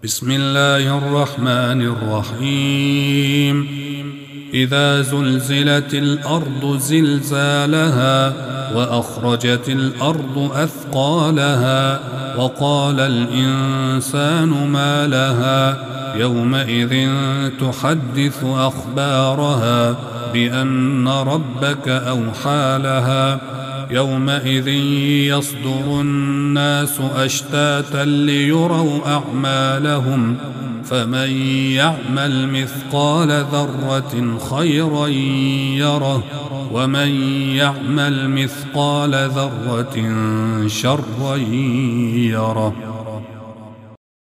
بسم الله الرحمن الرحيم. إذا زلزلت الأرض زلزالها وأخرجت الأرض أثقالها وقال الإنسان ما لها يومئذ تحدث أخبارها بأن ربك أوحى لها يومئذ يصدر الناس أشتاتا ليروا أعمالهم فمن يعمل مثقال ذرة خيرا يره ومن يعمل مثقال ذرة شرا يره.